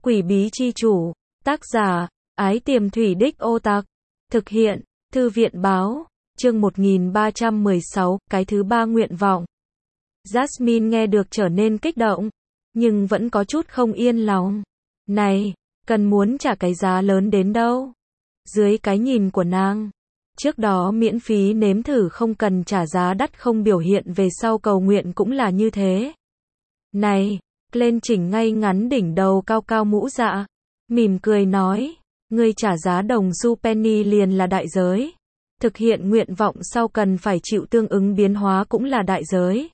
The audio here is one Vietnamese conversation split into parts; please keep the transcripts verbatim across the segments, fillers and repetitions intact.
Quỷ bí chi chủ, tác giả, Ái Tiềm Thủy Đích Ô Tạc, thực hiện, Thư viện báo, chương một nghìn ba trăm mười sáu, cái thứ ba nguyện vọng. Jasmine nghe được trở nên kích động, nhưng vẫn có chút không yên lòng. Này, cần muốn trả cái giá lớn đến đâu? Dưới cái nhìn của nàng, trước đó miễn phí nếm thử không cần trả giá đắt không biểu hiện về sau cầu nguyện cũng là như thế. Này, lên chỉnh ngay ngắn đỉnh đầu cao cao mũ dạ, mỉm cười nói, ngươi trả giá đồng xu penny liền là đại giới. Thực hiện nguyện vọng sau cần phải chịu tương ứng biến hóa cũng là đại giới.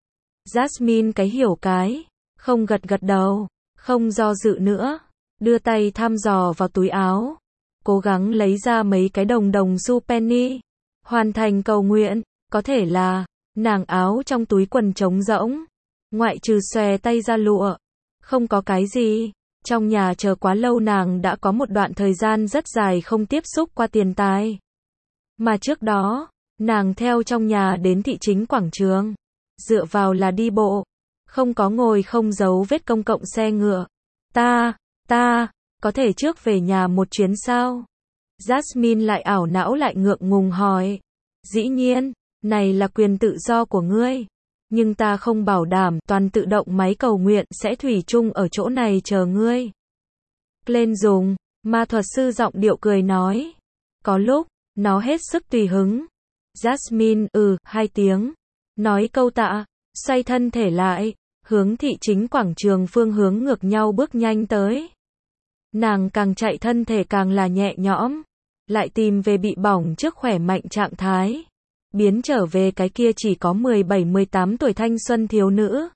Jasmine cái hiểu cái, không gật gật đầu, không do dự nữa, đưa tay thăm dò vào túi áo, cố gắng lấy ra mấy cái đồng đồng xu penny, hoàn thành cầu nguyện, có thể là, nàng áo trong túi quần trống rỗng, ngoại trừ xòe tay ra lụa, không có cái gì. Trong nhà chờ quá lâu nàng đã có một đoạn thời gian rất dài không tiếp xúc qua tiền tài. Mà trước đó, nàng theo trong nhà đến thị chính quảng trường, dựa vào là đi bộ, không có ngồi không dấu vết công cộng xe ngựa. Ta, ta, có thể trước về nhà một chuyến sao? Jasmine lại ảo não lại ngượng ngùng hỏi. Dĩ nhiên, này là quyền tự do của ngươi. Nhưng ta không bảo đảm toàn tự động máy cầu nguyện sẽ thủy chung ở chỗ này chờ ngươi. Lên dùng, ma thuật sư giọng điệu cười nói. Có lúc, nó hết sức tùy hứng. Jasmine, ừ, hai tiếng. Nói câu tạ, xoay thân thể lại, hướng thị chính quảng trường phương hướng ngược nhau bước nhanh tới. Nàng càng chạy thân thể càng là nhẹ nhõm, lại tìm về bị bỏng trước khỏe mạnh trạng thái. Biến trở về cái kia chỉ có mười bảy mười tám tuổi thanh xuân thiếu nữ.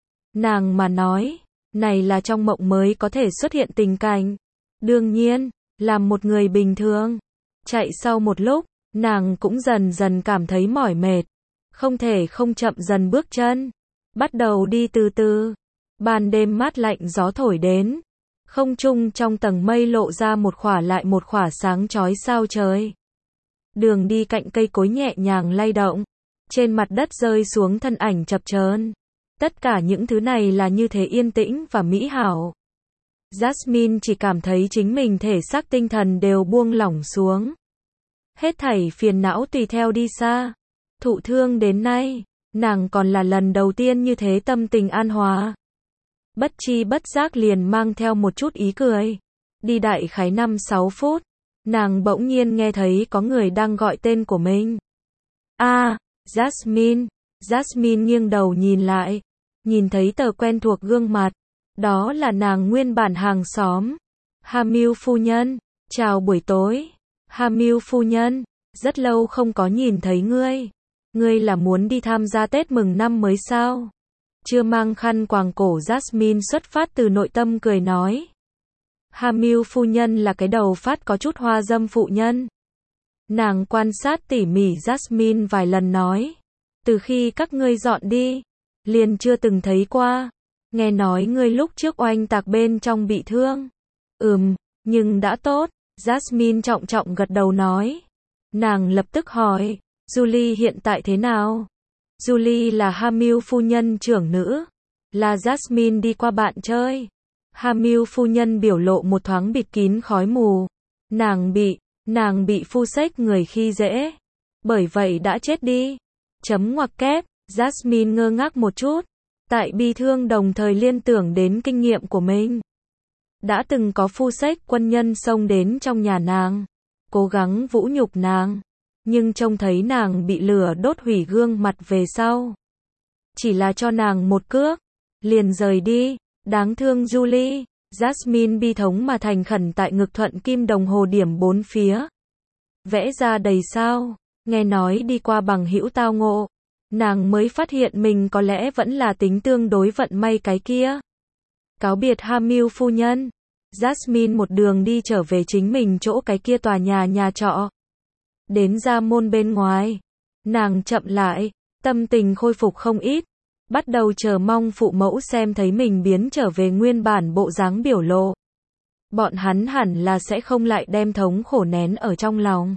Nàng mà nói, này là trong mộng mới có thể xuất hiện tình cảnh. Đương nhiên, làm một người bình thường. Chạy sau một lúc, nàng cũng dần dần cảm thấy mỏi mệt. Không thể không chậm dần bước chân. Bắt đầu đi từ từ. Ban đêm mát lạnh gió thổi đến. Không trung trong tầng mây lộ ra một khỏa lại một khỏa sáng chói sao trời. Đường đi cạnh cây cối nhẹ nhàng lay động, trên mặt đất rơi xuống thân ảnh chập chờn. Tất cả những thứ này là như thế yên tĩnh và mỹ hảo. Jasmine chỉ cảm thấy chính mình thể xác tinh thần đều buông lỏng xuống. Hết thảy phiền não tùy theo đi xa. Thụ thương đến nay, nàng còn là lần đầu tiên như thế tâm tình an hòa. Bất chi bất giác liền mang theo một chút ý cười. Đi đại khái năm sáu phút. Nàng bỗng nhiên nghe thấy có người đang gọi tên của mình. A, à, Jasmine. Jasmine nghiêng đầu nhìn lại, nhìn thấy tờ quen thuộc gương mặt. Đó là nàng nguyên bản hàng xóm. Hamil phu nhân, chào buổi tối. Hamil phu nhân, rất lâu không có nhìn thấy ngươi. Ngươi là muốn đi tham gia Tết mừng năm mới sao? Chưa mang khăn quàng cổ Jasmine xuất phát từ nội tâm cười nói. Hamil phu nhân là cái đầu phát có chút hoa dâm phụ nhân. Nàng quan sát tỉ mỉ Jasmine vài lần nói. Từ khi các ngươi dọn đi, liền chưa từng thấy qua. Nghe nói ngươi lúc trước oanh tạc bên trong bị thương. Ừm, nhưng đã tốt. Jasmine trọng trọng gật đầu nói. Nàng lập tức hỏi, Julie hiện tại thế nào? Julie là Hamil phu nhân trưởng nữ. Là Jasmine đi qua bạn chơi. Hamil phu nhân biểu lộ một thoáng bịt kín khói mù. Nàng bị, nàng bị phu xếch người khi dễ. Bởi vậy đã chết đi. Chấm ngoặc kép, Jasmine ngơ ngác một chút. Tại bi thương đồng thời liên tưởng đến kinh nghiệm của mình. Đã từng có phu xếch quân nhân xông đến trong nhà nàng. Cố gắng vũ nhục nàng. Nhưng trông thấy nàng bị lửa đốt hủy gương mặt về sau. Chỉ là cho nàng một cước. Liền rời đi. Đáng thương Julie, Jasmine bi thống mà thành khẩn tại ngực thuận kim đồng hồ điểm bốn phía. Vẽ ra đầy sao, nghe nói đi qua bằng hữu tao ngộ. Nàng mới phát hiện mình có lẽ vẫn là tính tương đối vận may cái kia. Cáo biệt Hamil phu nhân, Jasmine một đường đi trở về chính mình chỗ cái kia tòa nhà nhà trọ. Đến ra môn bên ngoài, nàng chậm lại, tâm tình khôi phục không ít. Bắt đầu chờ mong phụ mẫu xem thấy mình biến trở về nguyên bản bộ dáng biểu lộ. Bọn hắn hẳn là sẽ không lại đem thống khổ nén ở trong lòng.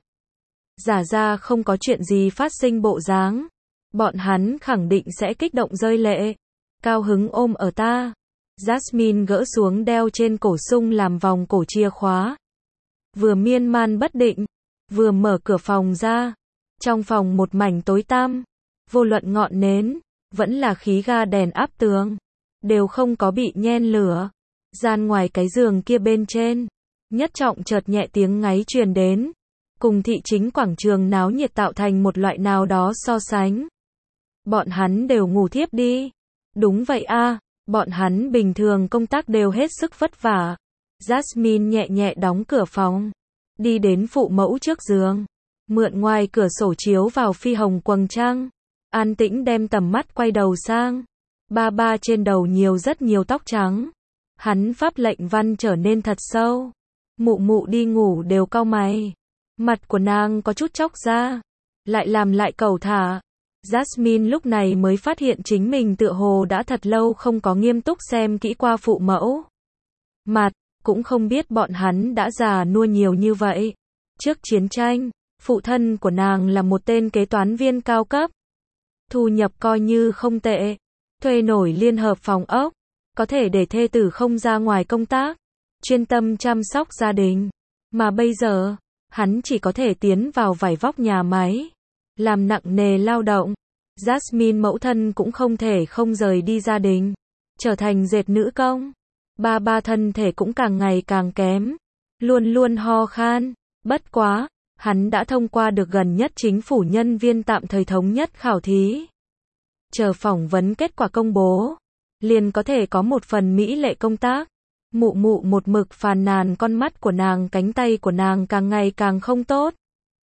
Giả ra không có chuyện gì phát sinh bộ dáng. Bọn hắn khẳng định sẽ kích động rơi lệ. Cao hứng ôm ở ta. Jasmine gỡ xuống đeo trên cổ sung làm vòng cổ chìa khóa. Vừa miên man bất định, vừa mở cửa phòng ra. Trong phòng một mảnh tối tăm, vô luận ngọn nến, vẫn là khí ga đèn áp tường, đều không có bị nhen lửa. Gian ngoài cái giường kia bên trên, nhất trọng chợt nhẹ tiếng ngáy truyền đến, cùng thị chính quảng trường náo nhiệt tạo thành một loại nào đó so sánh. Bọn hắn đều ngủ thiếp đi. Đúng vậy a, bọn hắn bình thường công tác đều hết sức vất vả. Jasmine nhẹ nhẹ đóng cửa phòng, đi đến phụ mẫu trước giường, mượn ngoài cửa sổ chiếu vào phi hồng quầng trăng, an tĩnh đem tầm mắt quay đầu sang. Ba ba trên đầu nhiều rất nhiều tóc trắng. Hắn pháp lệnh văn trở nên thật sâu. Mụ mụ đi ngủ đều cau mày. Mặt của nàng có chút chóc ra, lại làm lại cầu thả. Jasmine lúc này mới phát hiện chính mình tựa hồ đã thật lâu không có nghiêm túc xem kỹ qua phụ mẫu. Mặt, cũng không biết bọn hắn đã già nua nhiều như vậy. Trước chiến tranh, phụ thân của nàng là một tên kế toán viên cao cấp. Thu nhập coi như không tệ, thuê nổi liên hợp phòng ốc, có thể để thê tử không ra ngoài công tác, chuyên tâm chăm sóc gia đình. Mà bây giờ, hắn chỉ có thể tiến vào vải vóc nhà máy, làm nặng nề lao động. Jasmine mẫu thân cũng không thể không rời đi gia đình, trở thành dệt nữ công. Ba ba thân thể cũng càng ngày càng kém, luôn luôn ho khan. Bất quá, hắn đã thông qua được gần nhất chính phủ nhân viên tạm thời thống nhất khảo thí. Chờ phỏng vấn kết quả công bố, liền có thể có một phần mỹ lệ công tác. Mụ mụ một mực phàn nàn con mắt của nàng, cánh tay của nàng càng ngày càng không tốt.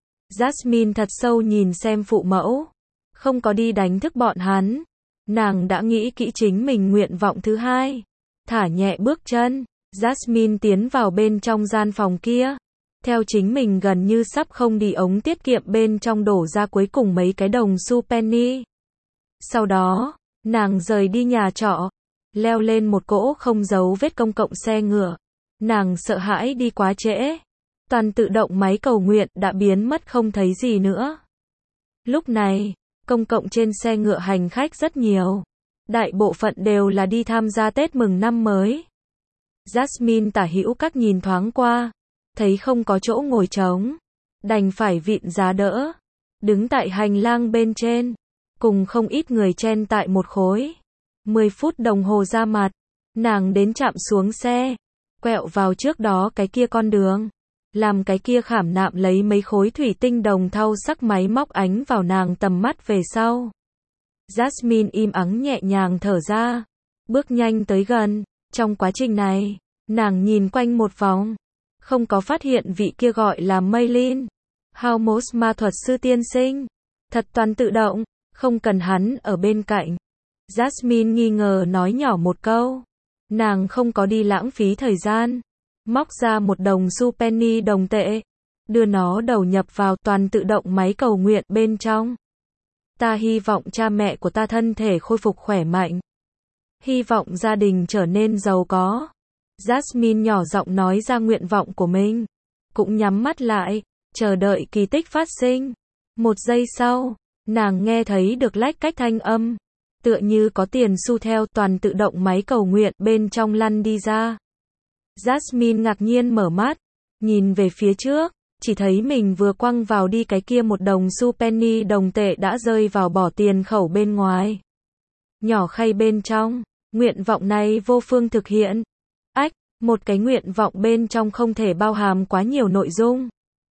Jasmine thật sâu nhìn xem phụ mẫu, không có đi đánh thức bọn hắn. Nàng đã nghĩ kỹ chính mình nguyện vọng thứ hai. Thả nhẹ bước chân, Jasmine tiến vào bên trong gian phòng kia. Theo chính mình gần như sắp không đi ống tiết kiệm bên trong đổ ra cuối cùng mấy cái đồng xu penny. Sau đó, nàng rời đi nhà trọ, leo lên một cỗ không dấu vết công cộng xe ngựa. Nàng sợ hãi đi quá trễ. Toàn tự động máy cầu nguyện đã biến mất không thấy gì nữa. Lúc này, công cộng trên xe ngựa hành khách rất nhiều. Đại bộ phận đều là đi tham gia Tết mừng năm mới. Jasmine tả hữu các nhìn thoáng qua, thấy không có chỗ ngồi trống, đành phải vịn giá đỡ, đứng tại hành lang bên trên, cùng không ít người chen tại một khối. Mười phút đồng hồ ra mặt, nàng đến trạm xuống xe, quẹo vào trước đó cái kia con đường, làm cái kia khảm nạm lấy mấy khối thủy tinh đồng thau sắc máy móc ánh vào nàng tầm mắt về sau. Jasmine im ắng nhẹ nhàng thở ra, bước nhanh tới gần. Trong quá trình này, nàng nhìn quanh một vòng, không có phát hiện vị kia gọi là Maylin, Haumos ma thuật sư tiên sinh. Thật toàn tự động, không cần hắn ở bên cạnh. Jasmine nghi ngờ nói nhỏ một câu. Nàng không có đi lãng phí thời gian, móc ra một đồng xu penny đồng tệ, đưa nó đầu nhập vào toàn tự động máy cầu nguyện bên trong. Ta hy vọng cha mẹ của ta thân thể khôi phục khỏe mạnh. Hy vọng gia đình trở nên giàu có. Jasmine nhỏ giọng nói ra nguyện vọng của mình, cũng nhắm mắt lại, chờ đợi kỳ tích phát sinh. Một giây sau, nàng nghe thấy được lách cách thanh âm, tựa như có tiền xu theo toàn tự động máy cầu nguyện bên trong lăn đi ra. Jasmine ngạc nhiên mở mắt, nhìn về phía trước, chỉ thấy mình vừa quăng vào đi cái kia một đồng xu penny đồng tệ đã rơi vào bỏ tiền khẩu bên ngoài. Nhỏ khay bên trong, nguyện vọng này vô phương thực hiện. Ách, một cái nguyện vọng bên trong không thể bao hàm quá nhiều nội dung.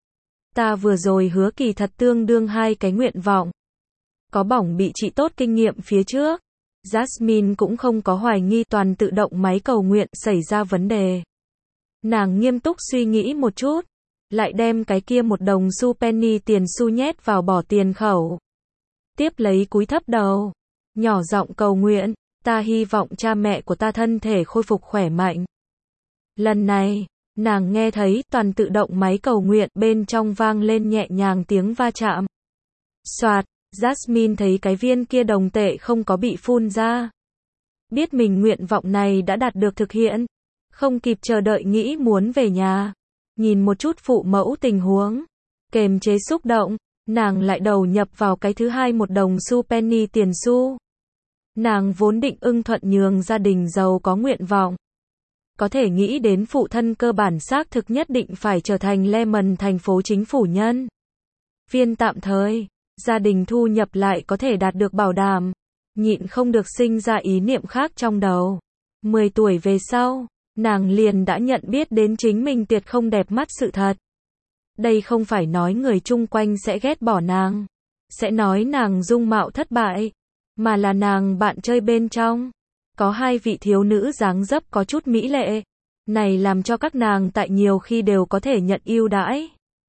Ta vừa rồi hứa kỳ thật tương đương hai cái nguyện vọng. Có bỏng bị trị tốt kinh nghiệm phía trước. Jasmine cũng không có hoài nghi toàn tự động máy cầu nguyện xảy ra vấn đề. Nàng nghiêm túc suy nghĩ một chút, lại đem cái kia một đồng xu penny tiền xu nhét vào bỏ tiền khẩu. Tiếp lấy cúi thấp đầu, nhỏ giọng cầu nguyện, ta hy vọng cha mẹ của ta thân thể khôi phục khỏe mạnh. Lần này, nàng nghe thấy toàn tự động máy cầu nguyện bên trong vang lên nhẹ nhàng tiếng va chạm. Soạt, Jasmine thấy cái viên kia đồng tệ không có bị phun ra. Biết mình nguyện vọng này đã đạt được thực hiện, không kịp chờ đợi nghĩ muốn về nhà. Nhìn một chút phụ mẫu tình huống, kềm chế xúc động, nàng lại đầu nhập vào cái thứ hai một đồng xu penny tiền xu. Nàng vốn định ưng thuận nhường gia đình giàu có nguyện vọng. Có thể nghĩ đến phụ thân cơ bản xác thực nhất định phải trở thành Lemon thành phố chính phủ nhân viên tạm thời, gia đình thu nhập lại có thể đạt được bảo đảm, nhịn không được sinh ra ý niệm khác trong đầu. mười tuổi về sau, nàng liền đã nhận biết đến chính mình tuyệt không đẹp mắt sự thật. Đây không phải nói người chung quanh sẽ ghét bỏ nàng, sẽ nói nàng dung mạo thất bại, mà là nàng bạn chơi bên trong. Có hai vị thiếu nữ dáng dấp có chút mỹ lệ, này làm cho các nàng tại nhiều khi đều có thể nhận ưu đãi.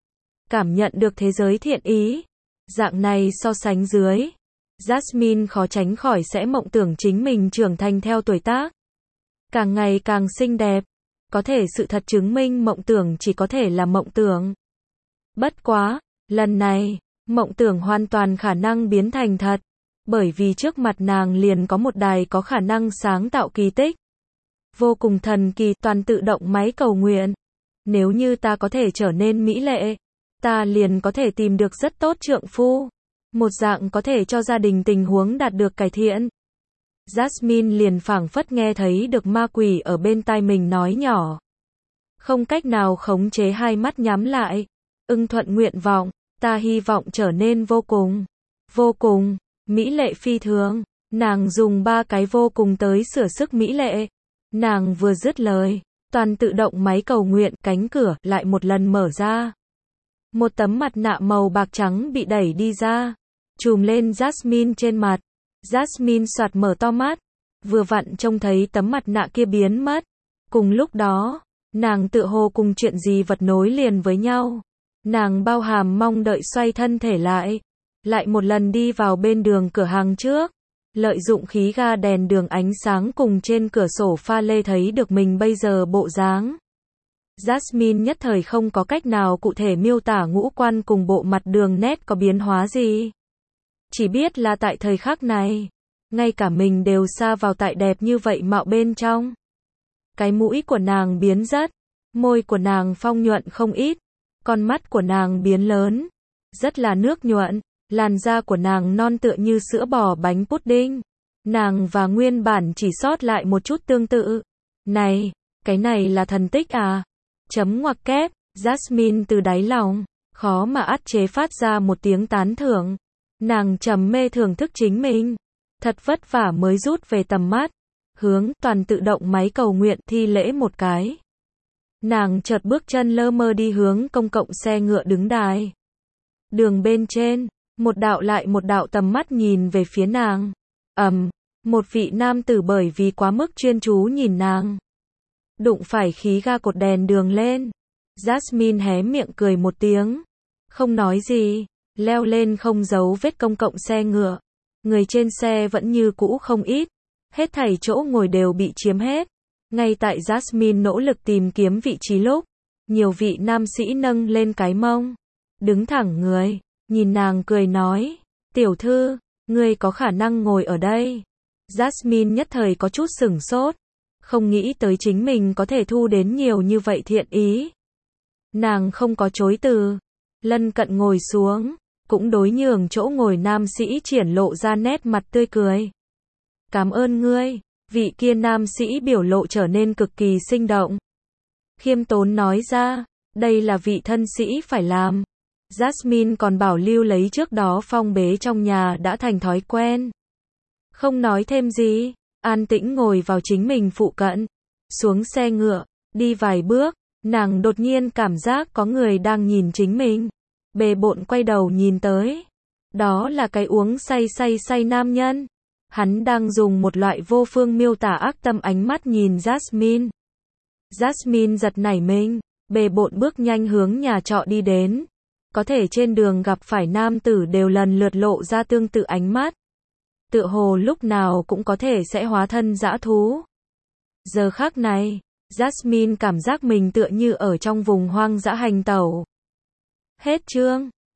Cảm nhận được thế giới thiện ý. Dạng này so sánh dưới, Jasmine khó tránh khỏi sẽ mộng tưởng chính mình trưởng thành theo tuổi tác. Càng ngày càng xinh đẹp. Có thể sự thật chứng minh mộng tưởng chỉ có thể là mộng tưởng. Bất quá, lần này, mộng tưởng hoàn toàn khả năng biến thành thật. Bởi vì trước mặt nàng liền có một đài có khả năng sáng tạo kỳ tích. Vô cùng thần kỳ toàn tự động máy cầu nguyện. Nếu như ta có thể trở nên mỹ lệ, ta liền có thể tìm được rất tốt trượng phu. Một dạng có thể cho gia đình tình huống đạt được cải thiện. Jasmine liền phảng phất nghe thấy được ma quỷ ở bên tai mình nói nhỏ. Không cách nào khống chế hai mắt nhắm lại. Ưng thuận nguyện vọng, ta hy vọng trở nên vô cùng, vô cùng, mỹ lệ phi thường. Nàng dùng ba cái vô cùng tới sửa sức mỹ lệ. Nàng vừa dứt lời, toàn tự động máy cầu nguyện, cánh cửa lại một lần mở ra. Một tấm mặt nạ màu bạc trắng bị đẩy đi ra, trùm lên Jasmine trên mặt. Jasmine soạt mở to mắt, vừa vặn trông thấy tấm mặt nạ kia biến mất. Cùng lúc đó, nàng tự hồ cùng chuyện gì vật nối liền với nhau. Nàng bao hàm mong đợi xoay thân thể lại, lại một lần đi vào bên đường cửa hàng trước, lợi dụng khí ga đèn đường ánh sáng cùng trên cửa sổ pha lê thấy được mình bây giờ bộ dáng. Jasmine nhất thời không có cách nào cụ thể miêu tả ngũ quan cùng bộ mặt đường nét có biến hóa gì. Chỉ biết là tại thời khắc này, ngay cả mình đều sa vào tại đẹp như vậy mạo bên trong. Cái mũi của nàng biến rất, môi của nàng phong nhuận không ít, con mắt của nàng biến lớn, rất là nước nhuận, làn da của nàng non tựa như sữa bò bánh pudding. Nàng và nguyên bản chỉ sót lại một chút tương tự. Này, cái này là thần tích à? Chấm ngoặc kép, Jasmine từ đáy lòng, khó mà át chế phát ra một tiếng tán thưởng. Nàng trầm mê thưởng thức chính mình. Thật vất vả mới rút về tầm mắt. Hướng toàn tự động máy cầu nguyện thi lễ một cái. Nàng chợt bước chân lơ mơ đi hướng công cộng xe ngựa đứng đài. Đường bên trên, một đạo lại một đạo tầm mắt nhìn về phía nàng. Ầm, một vị nam tử bởi vì quá mức chuyên chú nhìn nàng, đụng phải khí ga cột đèn đường lên. Jasmine hé miệng cười một tiếng, không nói gì, leo lên không giấu vết công cộng xe ngựa. Người trên xe vẫn như cũ không ít, hết thảy chỗ ngồi đều bị chiếm hết. Ngay tại Jasmine nỗ lực tìm kiếm vị trí lúc, nhiều vị nam sĩ nâng lên cái mông, đứng thẳng người, nhìn nàng cười nói, tiểu thư, ngươi có khả năng ngồi ở đây. Jasmine nhất thời có chút sửng sốt, không nghĩ tới chính mình có thể thu đến nhiều như vậy thiện ý. Nàng không có chối từ, lân cận ngồi xuống, cũng đối nhường chỗ ngồi nam sĩ triển lộ ra nét mặt tươi cười. Cảm ơn ngươi. Vị kia nam sĩ biểu lộ trở nên cực kỳ sinh động. Khiêm tốn nói ra, đây là vị thân sĩ phải làm. Jasmine còn bảo lưu lấy trước đó phong bế trong nhà đã thành thói quen. Không nói thêm gì, an tĩnh ngồi vào chính mình phụ cận. Xuống xe ngựa, đi vài bước, nàng đột nhiên cảm giác có người đang nhìn chính mình. Bề bộn quay đầu nhìn tới. Đó là cái uống say say say nam nhân. Hắn đang dùng một loại vô phương miêu tả ác tâm ánh mắt nhìn Jasmine. Jasmine giật nảy mình, bề bộn bước nhanh hướng nhà trọ đi đến. Có thể trên đường gặp phải nam tử đều lần lượt lộ ra tương tự ánh mắt. Tựa hồ lúc nào cũng có thể sẽ hóa thân dã thú. Giờ khắc này, Jasmine cảm giác mình tựa như ở trong vùng hoang dã hành tẩu. Hết chương.